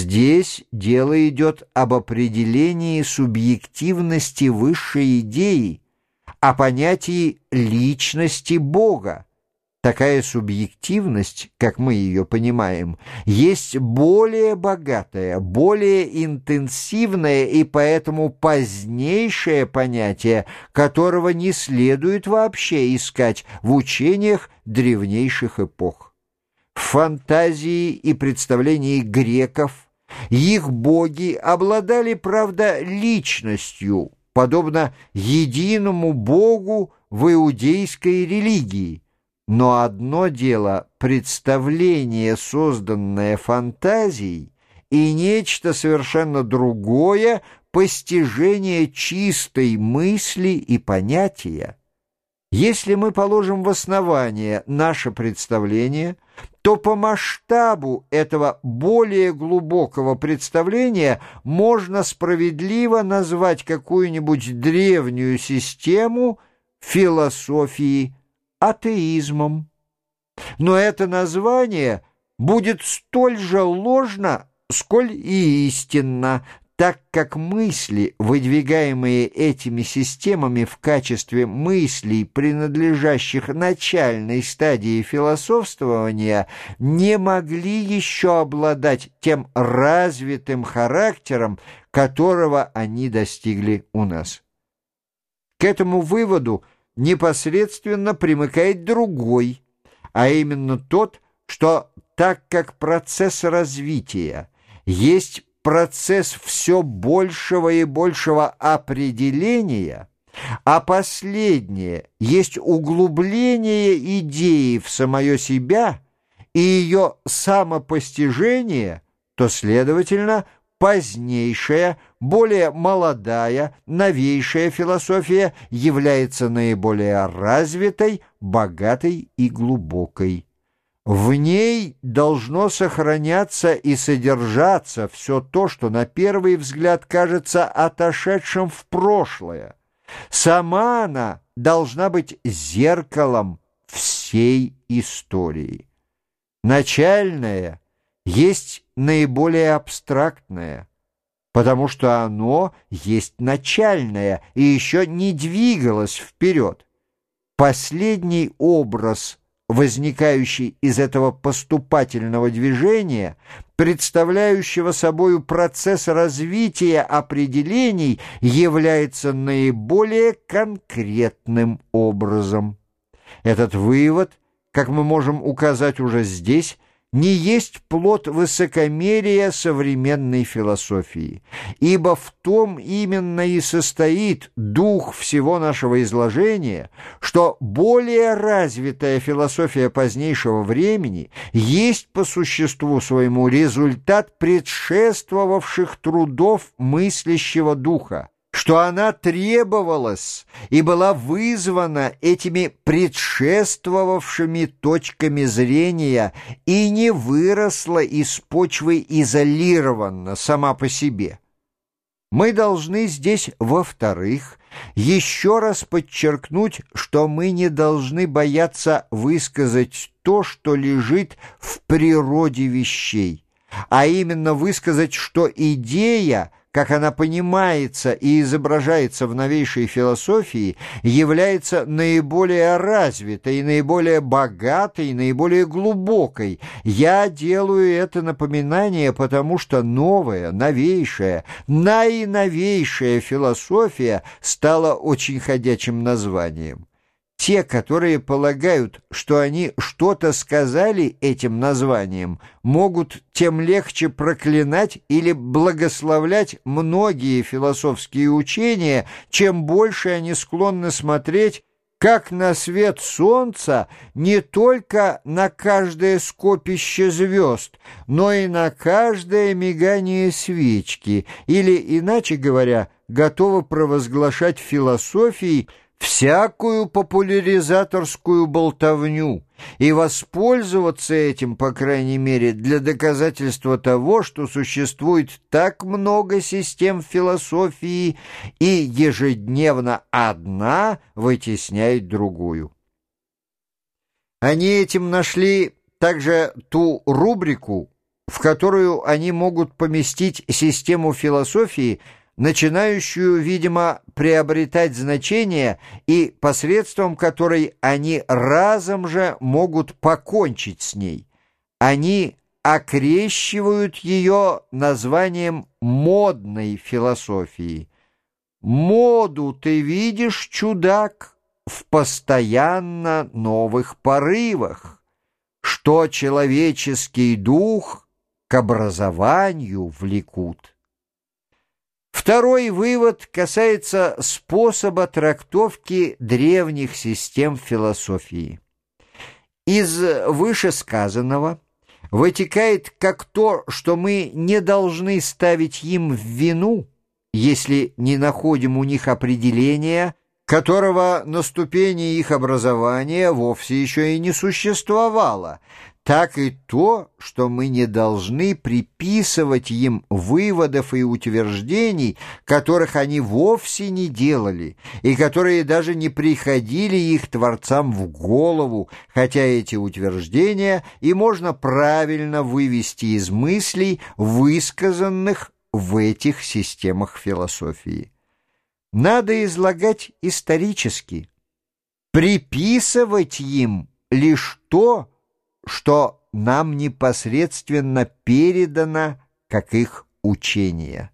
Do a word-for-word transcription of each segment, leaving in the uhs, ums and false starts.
Здесь дело идет об определении субъективности высшей идеи, о понятии личности Бога. Такая субъективность, как мы ее понимаем, есть более богатое, более интенсивное и поэтому позднейшее понятие, которого не следует вообще искать в учениях древнейших эпох. В фантазии и представлении греков их боги обладали, правда, личностью, подобно единому Богу в иудейской религии. Но одно дело представление, созданное фантазией, и нечто совершенно другое — постижение чистой мысли и понятия. Если мы положим в основание наше представление, то по масштабу этого более глубокого представления можно справедливо назвать какую-нибудь древнюю систему философии атеизмом. Но это название будет столь же ложно, сколь и истинно, так как мысли, выдвигаемые этими системами в качестве мыслей, принадлежащих начальной стадии философствования, не могли еще обладать тем развитым характером, которого они достигли у нас. К этому выводу непосредственно примыкает другой, а именно тот, что так как процесс развития есть процесс все большего и большего определения, а последнее есть углубление идеи в самое себя и ее самопостижение, то, следовательно, позднейшая, более молодая, новейшая философия является наиболее развитой, богатой и глубокой. В ней должно сохраняться и содержаться все то, что на первый взгляд кажется отошедшим в прошлое. Сама она должна быть зеркалом всей истории. Начальное есть наиболее абстрактное, потому что оно есть начальное и еще не двигалось вперед. Последний образ, возникающий из этого поступательного движения, представляющего собою процесс развития определений, является наиболее конкретным образом. Этот вывод, как мы можем указать уже здесь, не есть плод высокомерия современной философии, ибо в том именно и состоит дух всего нашего изложения, что более развитая философия позднейшего времени есть по существу своему результат предшествовавших трудов мыслящего духа, что она требовалась и была вызвана этими предшествовавшими точками зрения и не выросла из почвы изолированно сама по себе. Мы должны здесь, во-вторых, еще раз подчеркнуть, что мы не должны бояться высказать то, что лежит в природе вещей, а именно высказать, что идея, как она понимается и изображается в новейшей философии, является наиболее развитой, наиболее богатой, наиболее глубокой. Я делаю это напоминание, потому что новая, новейшая, наиновейшая философия стала очень ходячим названием. Те, которые полагают, что они что-то сказали этим названием, могут тем легче проклинать или благословлять многие философские учения, чем больше они склонны смотреть, как на свет солнца, не только на каждое скопище звезд, но и на каждое мигание свечки, или, иначе говоря, готовы провозглашать философией всякую популяризаторскую болтовню и воспользоваться этим, по крайней мере, для доказательства того, что существует так много систем философии, и ежедневно одна вытесняет другую. Они этим нашли также ту рубрику, в которую они могут поместить систему философии, начинающую, видимо, приобретать значение и посредством которой они разом же могут покончить с ней. Они окрещивают ее названием модной философии. Моду ты видишь, чудак, в постоянно новых порывах, что человеческий дух к образованию влекут. Второй вывод касается способа трактовки древних систем философии. Из вышесказанного вытекает как то, что мы не должны ставить им в вину, если не находим у них определения, которого на ступени их образования вовсе еще и не существовало, так и то, что мы не должны приписывать им выводов и утверждений, которых они вовсе не делали, и которые даже не приходили их творцам в голову, хотя эти утверждения и можно правильно вывести из мыслей, высказанных в этих системах философии. Надо излагать исторически, приписывать им лишь то, что нам непосредственно передано как их учение.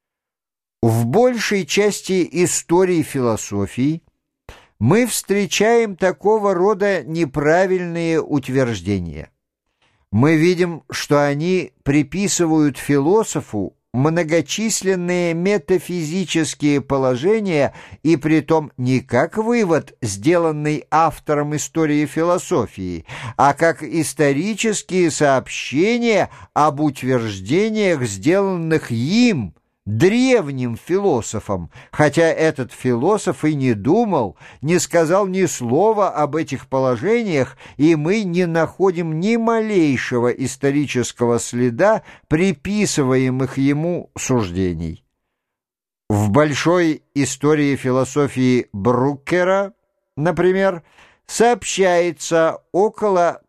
В большей части истории философии мы встречаем такого рода неправильные утверждения. Мы видим, что они приписывают философу многочисленные метафизические положения, и притом не как вывод, сделанный автором истории философии, а как исторические сообщения об утверждениях, сделанных им, древним философом, хотя этот философ и не думал, не сказал ни слова об этих положениях, и мы не находим ни малейшего исторического следа приписываемых ему суждений. В большой истории философии Брукера, например, сообщается около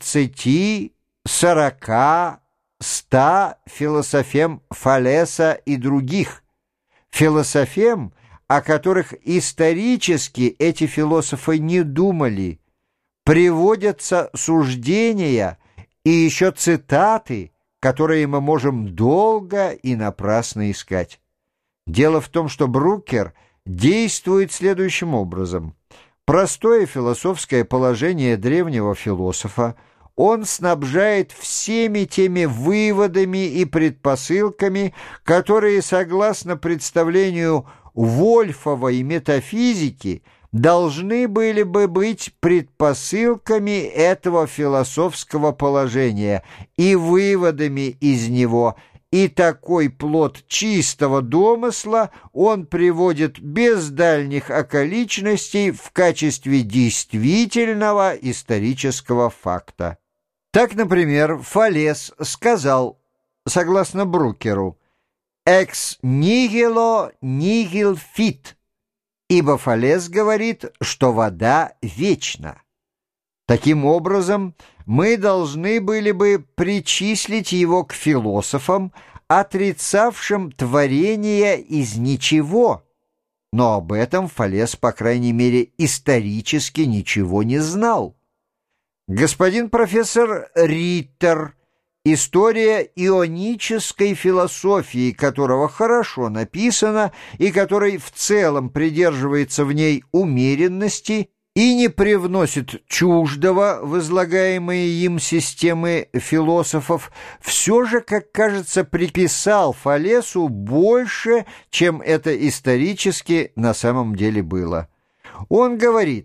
тридцати-сорока ста философем Фалеса и других, философем, о которых исторически эти философы не думали, приводятся суждения и еще цитаты, которые мы можем долго и напрасно искать. Дело в том, что Брукер действует следующим образом. Простое философское положение древнего философа он снабжает всеми теми выводами и предпосылками, которые, согласно представлению Вольфовой метафизики, должны были бы быть предпосылками этого философского положения и выводами из него, и такой плод чистого домысла он приводит без дальних околичностей в качестве действительного исторического факта. Так, например, Фалес сказал, согласно Брукеру, «ex nihilo nihil fit», ибо Фалес говорит, что вода вечна. Таким образом, мы должны были бы причислить его к философам, отрицавшим творение из ничего, но об этом Фалес, по крайней мере, исторически ничего не знал. Господин профессор Риттер, история ионической философии, которого хорошо написана и который в целом придерживается в ней умеренности и не привносит чуждого в излагаемые им системы философов, все же, как кажется, приписал Фалесу больше, чем это исторически на самом деле было. Он говорит,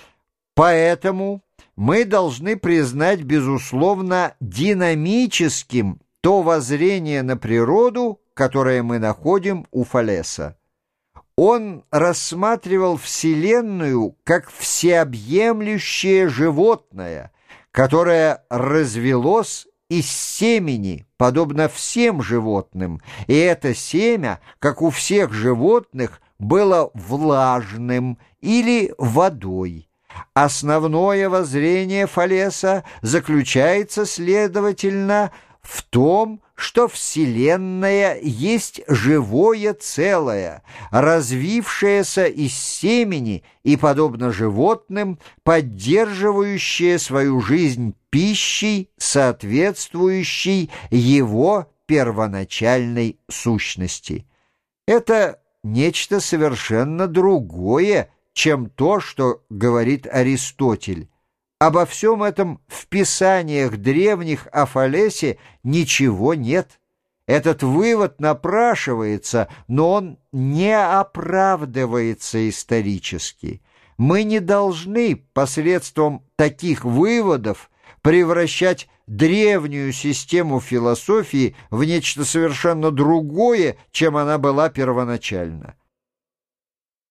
поэтому мы должны признать, безусловно, динамическим то воззрение на природу, которое мы находим у Фалеса. Он рассматривал Вселенную как всеобъемлющее животное, которое развелось из семени, подобно всем животным, и это семя, как у всех животных, было влажным или водой. Основное воззрение Фалеса заключается, следовательно, в том, что Вселенная есть живое целое, развившееся из семени и, подобно животным, поддерживающее свою жизнь пищей, соответствующей его первоначальной сущности. Это нечто совершенно другое, чем то, что говорит Аристотель. Обо всем этом в писаниях древних о Фалесе ничего нет. Этот вывод напрашивается, но он не оправдывается исторически. Мы не должны посредством таких выводов превращать древнюю систему философии в нечто совершенно другое, чем она была первоначально.